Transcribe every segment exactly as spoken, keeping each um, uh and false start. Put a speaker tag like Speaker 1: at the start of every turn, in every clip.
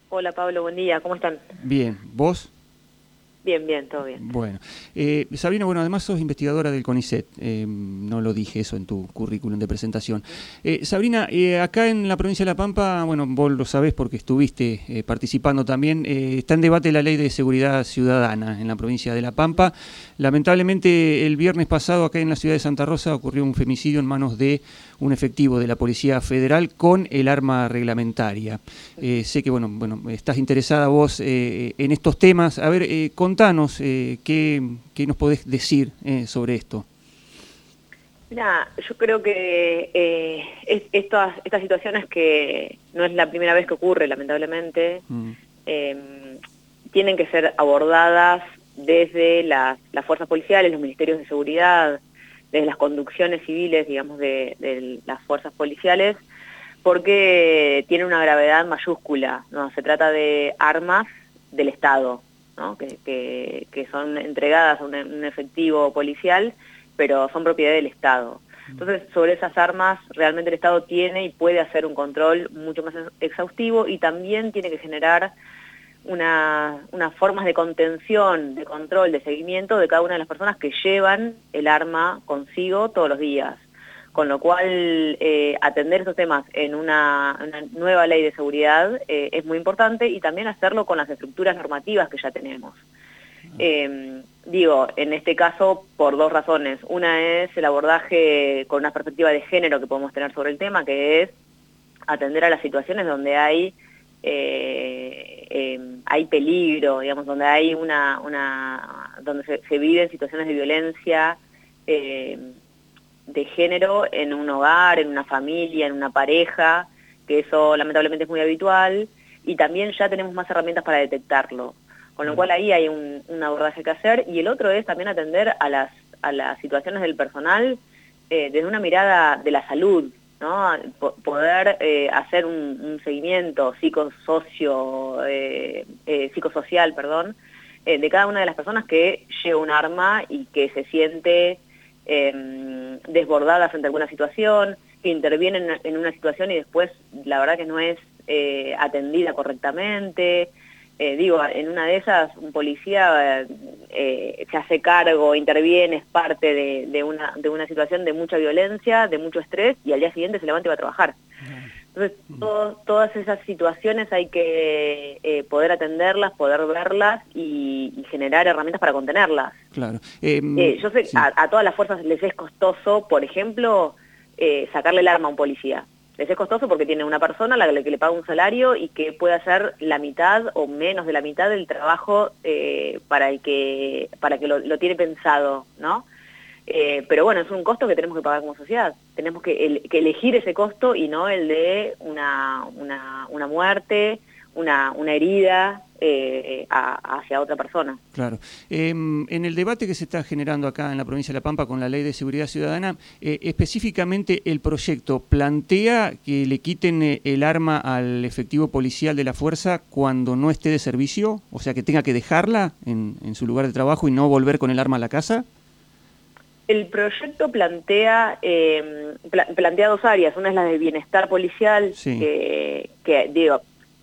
Speaker 1: Hola Pablo, buen día, ¿cómo están?
Speaker 2: Bien, ¿vos?
Speaker 1: Bien, bien, todo bien.
Speaker 2: Bueno, eh, Sabrina, bueno, además sos investigadora del CONICET, eh, no lo dije eso en tu currículum de presentación. Eh, Sabrina, eh, acá en la provincia de La Pampa, bueno, vos lo sabés porque estuviste eh, participando también, eh, está en debate la ley de seguridad ciudadana en la provincia de La Pampa. Lamentablemente el viernes pasado acá en la ciudad de Santa Rosa ocurrió un femicidio en manos de un efectivo de la Policía Federal con el arma reglamentaria. Eh, sé que, bueno, bueno, estás interesada vos eh, en estos temas. A ver, eh, contanos eh, qué, qué nos podés decir eh, sobre esto.
Speaker 1: Mira, yo creo que eh, es, estas, estas situaciones que no es la primera vez que ocurre, lamentablemente,
Speaker 2: Mm.
Speaker 1: eh, tienen que ser abordadas desde las, las fuerzas policiales, los ministerios de seguridad, desde las conducciones civiles, digamos, de, de las fuerzas policiales, porque tiene una gravedad mayúscula, ¿no? Se trata de armas del Estado, ¿no? que, que, que son entregadas a un, un efectivo policial, pero son propiedad del Estado. Entonces, sobre esas armas, realmente el Estado tiene y puede hacer un control mucho más exhaustivo y también tiene que generar una, unas formas de contención, de control, de seguimiento de cada una de las personas que llevan el arma consigo todos los días. Con lo cual, eh, atender esos temas en una, una nueva ley de seguridad eh, es muy importante y también hacerlo con las estructuras normativas que ya tenemos. Eh, digo, en este caso, por dos razones. Una es el abordaje con una perspectiva de género que podemos tener sobre el tema, que es atender a las situaciones donde hay eh, eh, hay peligro, digamos, donde hay una, una donde se, se viven situaciones de violencia eh, de género en un hogar, en una familia, en una pareja, que eso lamentablemente es muy habitual, y también ya tenemos más herramientas para detectarlo. Con lo cual ahí hay un, un abordaje que hacer, y el otro es también atender a las, a las situaciones del personal eh, desde una mirada de la salud, ¿no? Poder eh, hacer un, un seguimiento psicosocio, eh, eh, psicosocial, perdón, eh, de cada una de las personas que lleva un arma y que se siente eh, desbordada frente a alguna situación, que interviene en, en una situación y después la verdad que no es eh, atendida correctamente. Eh, digo, en una de esas un policía eh, se hace cargo, interviene, es parte de, de, una, de una situación de mucha violencia, de mucho estrés, y al día siguiente se levanta y va a trabajar. Entonces, todo, todas esas situaciones hay que eh, poder atenderlas, poder verlas y, y generar herramientas para contenerlas.
Speaker 2: Claro. Eh,
Speaker 1: Eh, yo sé que
Speaker 2: sí.
Speaker 1: a, a todas las fuerzas les es costoso, por ejemplo, eh, sacarle el arma a un policía. Les es costoso porque tiene una persona a la que le paga un salario y que puede hacer la mitad o menos de la mitad del trabajo eh, para el que, para que lo, lo tiene pensado, ¿no? Eh, pero bueno, es un costo que tenemos que pagar como sociedad. Tenemos que, el, que elegir ese costo y no el de una, una, una muerte, una, una herida eh, a, hacia otra persona.
Speaker 2: Claro. Eh, en el debate que se está generando acá en la provincia de La Pampa con la Ley de Seguridad Ciudadana, eh, específicamente el proyecto plantea que le quiten eh, el arma al efectivo policial de la fuerza cuando no esté de servicio, o sea, que tenga que dejarla en, en su lugar de trabajo y no volver con el arma a la casa.
Speaker 1: El proyecto plantea, eh, pla plantea dos áreas. Una es la de bienestar policial,
Speaker 2: Sí.
Speaker 1: que, que digo,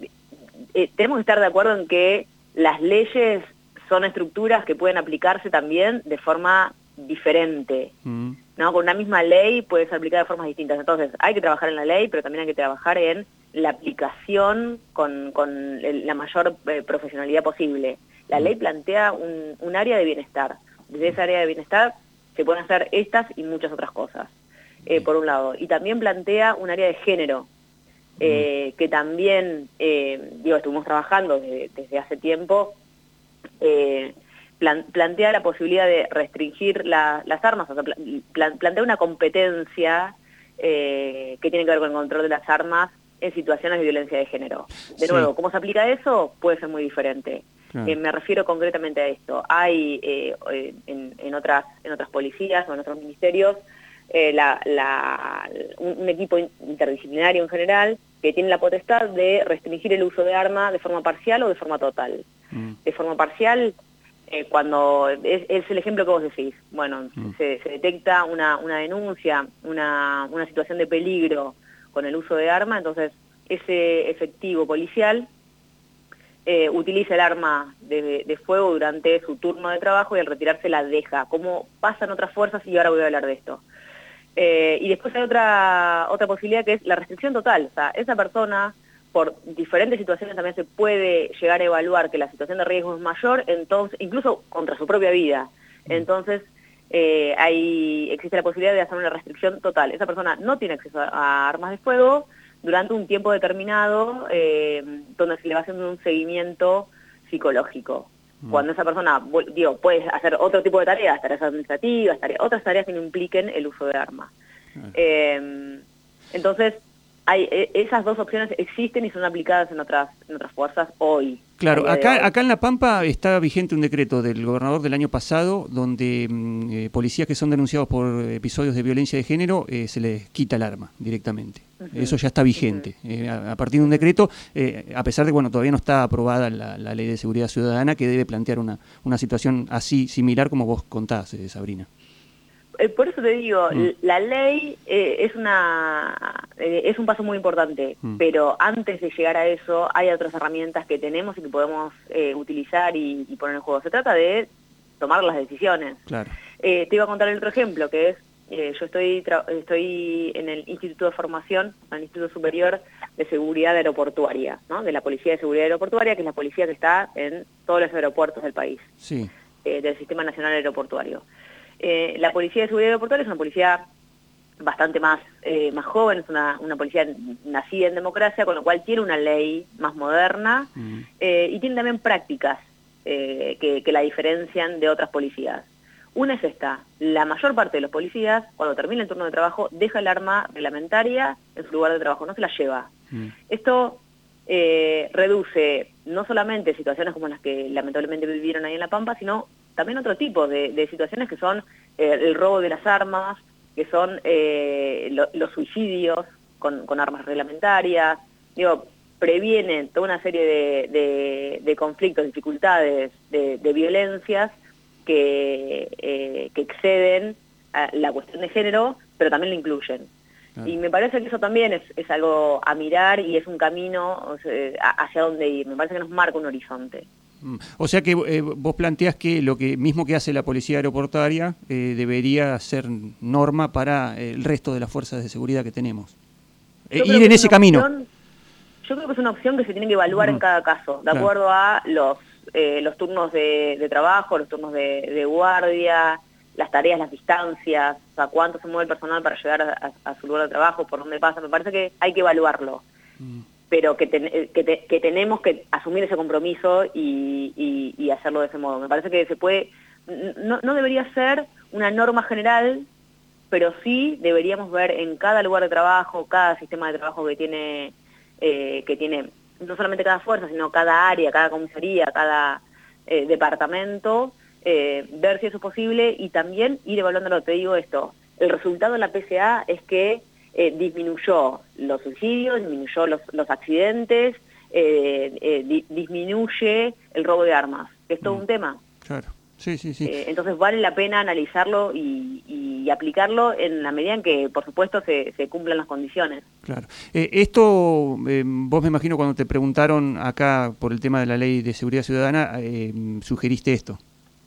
Speaker 1: eh, tenemos que estar de acuerdo en que las leyes son estructuras que pueden aplicarse también de forma diferente, mm. ¿no? Con una misma ley puede ser aplicada de formas distintas. Entonces, hay que trabajar en la ley, pero también hay que trabajar en la aplicación con, con el, la mayor eh, profesionalidad posible. La mm. ley plantea un, un área de bienestar. Desde esa área de bienestar se pueden hacer estas y muchas otras cosas, eh, por un lado. Y también plantea un área de género, eh, que también, eh, digo, estuvimos trabajando desde, desde hace tiempo, eh, plan, plantea la posibilidad de restringir la, las armas, o sea, plan, plantea una competencia eh, que tiene que ver con el control de las armas en situaciones de violencia de género. De sí. nuevo, ¿cómo se aplica eso? Puede ser muy diferente. Claro. Eh, me refiero concretamente a esto. Hay eh, en, en, otras, en otras policías o en otros ministerios eh, la, la, un, un equipo interdisciplinario en general que tiene la potestad de restringir el uso de arma de forma parcial o de forma total. Mm. De forma parcial, eh, cuando es, es el ejemplo que vos decís. Bueno, mm. se, se detecta una, una denuncia, una, una situación de peligro con el uso de arma, entonces ese efectivo policial eh, utiliza el arma de, de fuego durante su turno de trabajo y al retirarse la deja, como pasa en otras fuerzas, y ahora voy a hablar de esto. Eh, y después hay otra, otra posibilidad, que es la restricción total. O sea, esa persona, por diferentes situaciones también se puede llegar a evaluar que la situación de riesgo es mayor, entonces, incluso contra su propia vida. Entonces, eh, hay, existe la posibilidad de hacer una restricción total. Esa persona no tiene acceso a, a armas de fuego durante un tiempo determinado, eh, donde se le va haciendo un seguimiento psicológico. Mm. Cuando esa persona, digo, puede hacer otro tipo de tareas, tareas administrativas, tareas, otras tareas que no impliquen el uso de armas. Mm. Eh, entonces, hay, esas dos opciones existen y son aplicadas en otras, en otras fuerzas hoy.
Speaker 2: Claro, acá, acá en La Pampa está vigente un decreto del gobernador del año pasado donde eh, policías que son denunciados por episodios de violencia de género eh, se les quita el arma directamente. Uh-huh. Eso ya está vigente. Uh-huh. eh, a, a partir de un decreto, eh, a pesar de que bueno, todavía no está aprobada la, la Ley de Seguridad Ciudadana, que debe plantear una, una situación así similar como vos contás, eh, Sabrina.
Speaker 1: Por eso te digo, mm. la ley eh, es una eh, es un paso muy importante, mm. pero antes de llegar a eso hay otras herramientas que tenemos y que podemos eh, utilizar y, y poner en juego. Se trata de tomar las decisiones.
Speaker 2: Claro.
Speaker 1: Eh, te iba a contar el otro ejemplo, que es, eh, yo estoy estoy en el Instituto de Formación, en el Instituto Superior de Seguridad Aeroportuaria, ¿no? De la Policía de Seguridad Aeroportuaria, que es la policía que está en todos los aeropuertos del país,
Speaker 2: sí.
Speaker 1: eh, del Sistema Nacional Aeroportuario. Eh, la Policía de Seguridad Aeroportuaria es una policía bastante más, eh, más joven, es una, una policía nacida en democracia, con lo cual tiene una ley más moderna mm. eh, y tiene también prácticas eh, que, que la diferencian de otras policías. Una es esta: la mayor parte de los policías, cuando termina el turno de trabajo, deja el arma reglamentaria en su lugar de trabajo, no se la lleva. Mm. Esto eh, reduce no solamente situaciones como las que lamentablemente vivieron ahí en La Pampa, sino también otro tipo de, de situaciones que son eh, el robo de las armas, que son eh, lo, los suicidios con, con armas reglamentarias. Digo, previenen toda una serie de, de, de conflictos, dificultades, de, de violencias que, eh, que exceden a la cuestión de género, pero también la incluyen. Claro. Y me parece que eso también es, es algo a mirar y es un camino, o sea, hacia dónde ir. Me parece que nos marca un horizonte.
Speaker 2: O sea que eh, vos planteás que lo que mismo que hace la Policía Aeroportuaria eh, debería ser norma para el resto de las fuerzas de seguridad que tenemos. Eh, ir en ese camino.
Speaker 1: Opción, yo creo que es una opción que se tiene que evaluar uh-huh. en cada caso, de claro. acuerdo a los, eh, los turnos de, de trabajo, los turnos de, de guardia, las tareas, las distancias, o sea, cuánto se mueve el personal para llegar a, a, a su lugar de trabajo, por dónde pasa. Me parece que hay que evaluarlo. Uh-huh. pero que, ten, que, te, que tenemos que asumir ese compromiso y, y, y hacerlo de ese modo. Me parece que se puede, no, no debería ser una norma general, pero sí deberíamos ver en cada lugar de trabajo, cada sistema de trabajo que tiene, eh, que tiene no solamente cada fuerza, sino cada área, cada comisaría, cada eh, departamento, eh, ver si eso es posible y también ir evaluándolo. Te digo esto, el resultado de la P C A es que Eh, disminuyó los suicidios, disminuyó los, los accidentes, eh, eh, di, disminuye el robo de armas. Es todo mm. un tema.
Speaker 2: Claro, sí, sí, sí.
Speaker 1: Eh, entonces vale la pena analizarlo y, y aplicarlo en la medida en que, por supuesto, se, se cumplan las condiciones.
Speaker 2: Claro. Eh, esto, eh, vos me imagino cuando te preguntaron acá por el tema de la Ley de Seguridad Ciudadana, eh, sugeriste esto,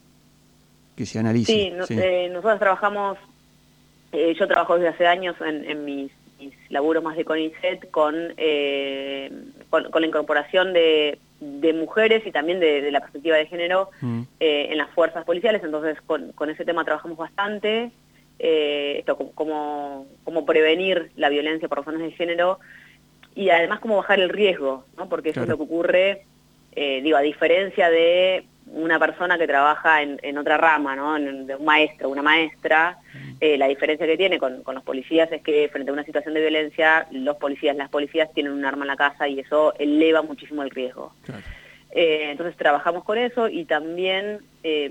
Speaker 2: que se analice.
Speaker 1: Sí, no, sí. Eh, nosotros trabajamos... Eh, yo trabajo desde hace años en, en mis, mis laburos más de CONICET con, eh, con, con la incorporación de, de mujeres y también de, de la perspectiva de género mm. eh, en las fuerzas policiales, entonces con, con ese tema trabajamos bastante, eh, esto como, como prevenir la violencia por razones de género y además cómo bajar el riesgo, ¿no? Porque eso claro. es lo que ocurre, eh, digo, a diferencia de una persona que trabaja en, en otra rama, ¿no? En, de un maestro, una maestra, eh, la diferencia que tiene con, con los policías es que frente a una situación de violencia, los policías, las policías tienen un arma en la casa y eso eleva muchísimo el riesgo. Claro. Eh, entonces trabajamos con eso y también, eh,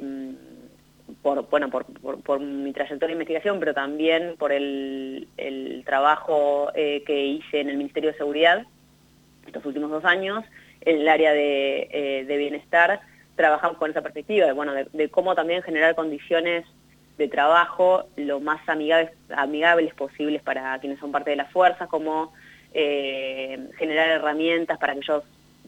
Speaker 1: por, bueno, por, por, por mi trayectoria de investigación, pero también por el, el trabajo eh, que hice en el Ministerio de Seguridad estos últimos dos años, en el área de, eh, de bienestar, trabajamos con esa perspectiva, de, bueno, de, de cómo también generar condiciones de trabajo lo más amigables, amigables posibles para quienes son parte de las fuerzas, cómo eh, generar herramientas para que ellos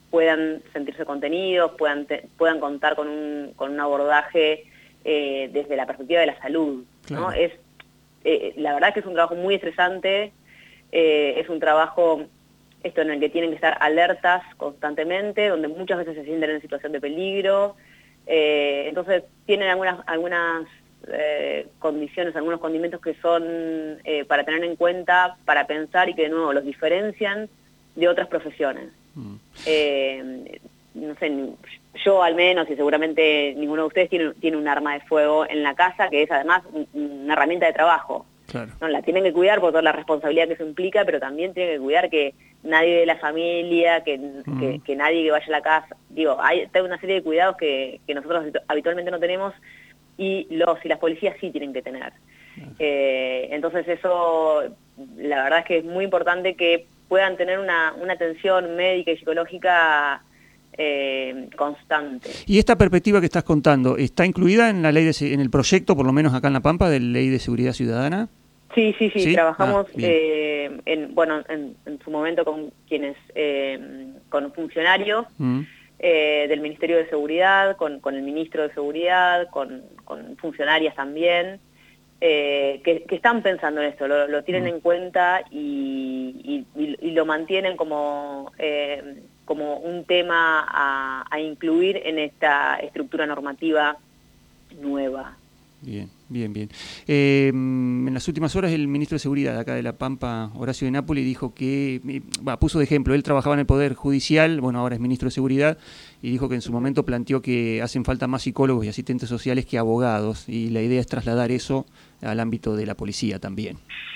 Speaker 1: puedan sentirse contenidos, puedan, te, puedan contar con un, con un abordaje eh, desde la perspectiva de la salud, claro. ¿no? Es, eh, la verdad que es un trabajo muy estresante, eh, es un trabajo esto en el que tienen que estar alertas constantemente, donde muchas veces se sienten en situación de peligro, eh, entonces tienen algunas, algunas eh, condiciones, algunos condimentos que son eh, para tener en cuenta, para pensar y que de nuevo los diferencian de otras profesiones. Mm. Eh, no sé, yo al menos, y seguramente ninguno de ustedes tiene, tiene un arma de fuego en la casa, que es además una herramienta de trabajo. Claro. No, la tienen que cuidar por toda la responsabilidad que eso implica, pero también tienen que cuidar que nadie de la familia, que, mm. que, que nadie que vaya a la casa, digo, hay toda una serie de cuidados que, que nosotros habitualmente no tenemos y los y las policías sí tienen que tener. Claro. Eh, entonces eso, la verdad es que es muy importante que puedan tener una, una atención médica y psicológica eh, constante.
Speaker 2: ¿Y esta perspectiva que estás contando está incluida en la ley de, en el proyecto, por lo menos acá en La Pampa, de Ley de Seguridad Ciudadana?
Speaker 1: Sí, sí, sí, ¿sí? Trabajamos, ah, eh, en, bueno, en, en su momento con quienes, eh, con funcionarios mm. eh, del Ministerio de Seguridad, con, con el Ministro de Seguridad, con, con funcionarias también, eh, que, que están pensando en esto, lo, lo tienen mm. en cuenta y, y, y lo mantienen como, eh, como un tema a, a incluir en esta estructura normativa nueva.
Speaker 2: Bien, bien, bien. Eh, en las últimas horas el ministro de Seguridad de acá de La Pampa, Horacio de Nápoli, dijo que, bah, puso de ejemplo, él trabajaba en el Poder Judicial, bueno, ahora es ministro de Seguridad, y dijo que en su momento planteó que hacen falta más psicólogos y asistentes sociales que abogados, y la idea es trasladar eso al ámbito de la policía también.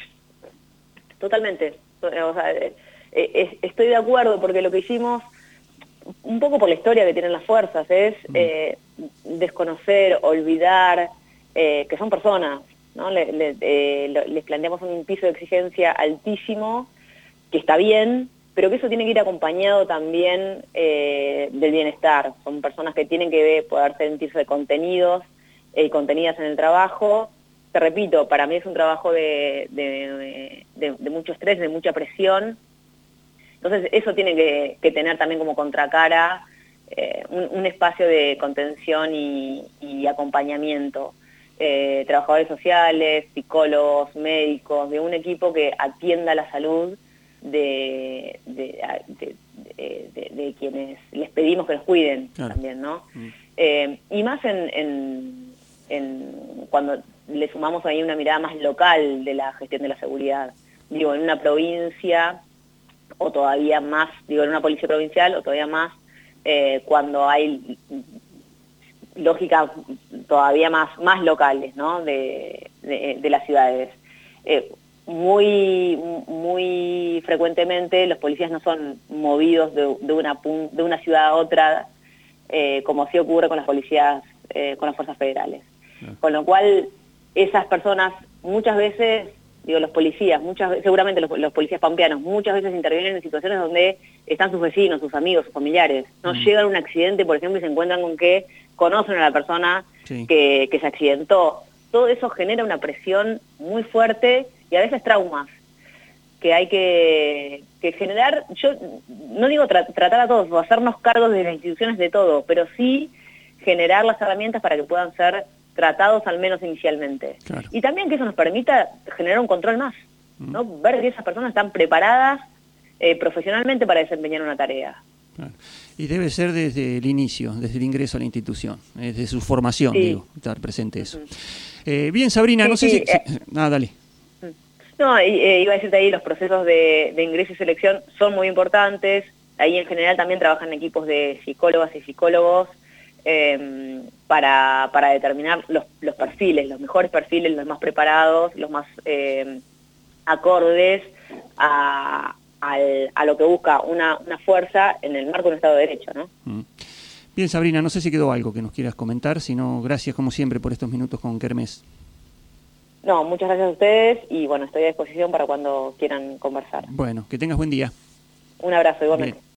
Speaker 1: Totalmente. O sea, eh, eh, estoy de acuerdo, porque lo que hicimos, un poco por la historia que tienen las fuerzas, es eh, desconocer, olvidar... Eh, que son personas, ¿no? Le, le, eh, les planteamos un piso de exigencia altísimo, que está bien, pero que eso tiene que ir acompañado también eh, del bienestar. Son personas que tienen que ver, poder sentirse contenidos y eh, contenidas en el trabajo. Te repito, para mí es un trabajo de, de, de, de mucho estrés, de mucha presión. Entonces eso tiene que, que tener también como contracara eh, un, un espacio de contención y, y acompañamiento. Eh, trabajadores sociales, psicólogos, médicos, de un equipo que atienda la salud de, de, de, de, de, de quienes les pedimos que los cuiden, claro. También, ¿no? Mm. Eh, y más en, en, en cuando le sumamos ahí una mirada más local de la gestión de la seguridad. Digo, en una provincia, o todavía más, digo, en una policía provincial, o todavía más eh, cuando hay... lógicas todavía más, más locales, ¿no? de, de, de las ciudades. Eh, muy, muy frecuentemente los policías no son movidos de, de, una, de una ciudad a otra, eh, como sí ocurre con las policías, eh, con las fuerzas federales. Yeah. Con lo cual, esas personas muchas veces, digo, los policías, muchas seguramente los, los policías pampeanos, muchas veces intervienen en situaciones donde están sus vecinos, sus amigos, sus familiares. No mm. llegan a un accidente, por ejemplo, y se encuentran con que conocen a la persona sí. que, que se accidentó. Todo eso genera una presión muy fuerte y a veces traumas que hay que, que generar. Yo no digo tra tratar a todos o hacernos cargos de las instituciones de todo, pero sí generar las herramientas para que puedan ser tratados al menos inicialmente. Claro. Y también que eso nos permita generar un control más, ¿no? Mm. Ver que esas personas están preparadas eh, profesionalmente para desempeñar una tarea.
Speaker 2: Claro. Y debe ser desde el inicio, desde el ingreso a la institución, desde su formación, sí. digo, estar presente eso. Uh-huh. eh, bien, Sabrina, sí, no sé sí, si... Eh, si ah, dale.
Speaker 1: No, eh, iba a decirte ahí, los procesos de, de ingreso y selección son muy importantes. Ahí en general también trabajan equipos de psicólogas y psicólogos eh, para, para determinar los, los perfiles, los mejores perfiles, los más preparados, los más eh, acordes a... Al, a lo que busca una, una fuerza en el marco de un Estado de Derecho, ¿no?
Speaker 2: Bien, Sabrina, no sé si quedó algo que nos quieras comentar, sino gracias como siempre por estos minutos con Kermés.
Speaker 1: No, muchas gracias a ustedes y bueno, estoy a disposición para cuando quieran conversar.
Speaker 2: Bueno, que tengas buen día.
Speaker 1: Un abrazo, igualmente. Bien.